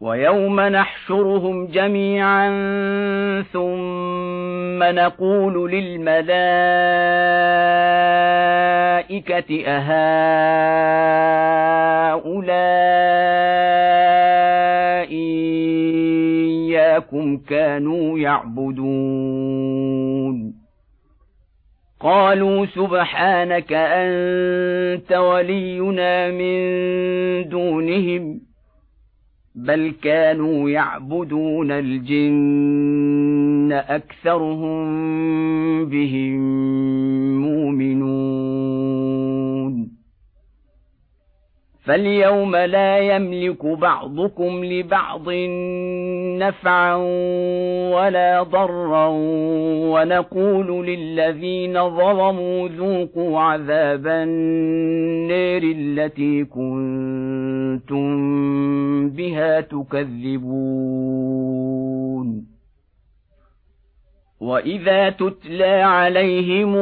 ويوم نحشرهم جميعا ثم نقول للملائكة أهؤلاء إياكم كانوا يعبدون قالوا سبحانك أنت ولينا من دونهم بل كانوا يعبدون الجن أكثرهم بهم مؤمنون فاليوم لا يملك بعضكم لبعض نفعا ولا ضرا ونقول للذين ظلموا ذوقوا عذاب النار التي كنتم بها تكذبون وإذا تتلى عليهم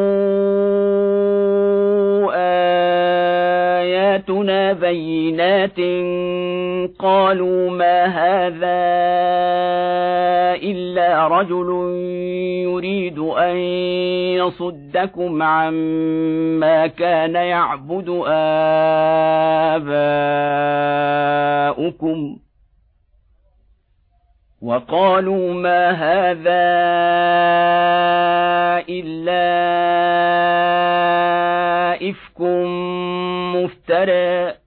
آياتنا بينات قالوا ما هذا إلا رجل يريد أن يصدكم عما كان يعبد آباؤكم وقالوا ما هذا إلا إفك مفترى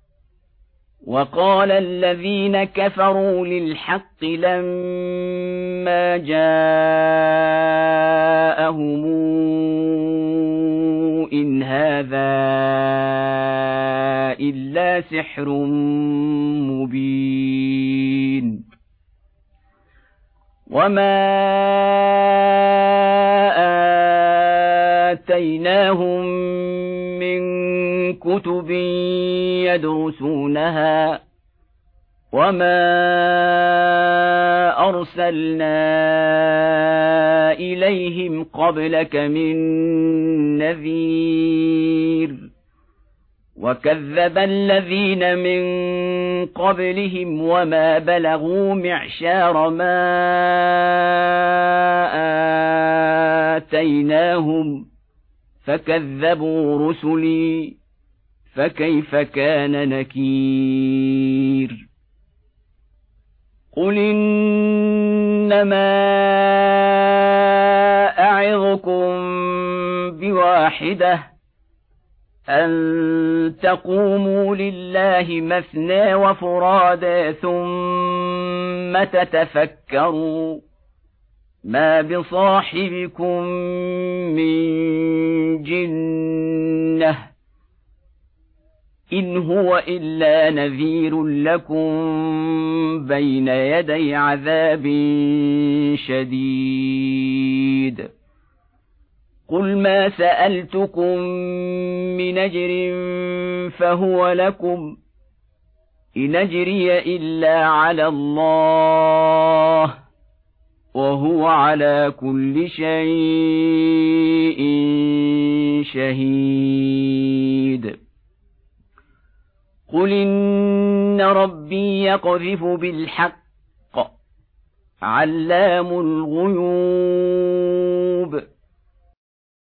وقال الذين كفروا للحق لما جاءهم إن هذا إلا سحر مبين وما آتيناهم من كتب يدرسونها وما أرسلنا إليهم قبلك من نذير وكذب الذين من قبلهم وما بلغوا معشار ما آتيناهم فكذبوا رسلي فكيف كان نكير قل إنما أعظكم بواحدة أن تقوموا لله مثنى وفرادى ثم تتفكروا ما بصاحبكم من جنة إن هو إلا نذير لكم بين يدي عذاب شديد قل ما سألتكم من أجر فهو لكم إن أجري إلا على الله وهو على كل شيء شهيد قل إن ربي يقذف بالحق علام الغيوب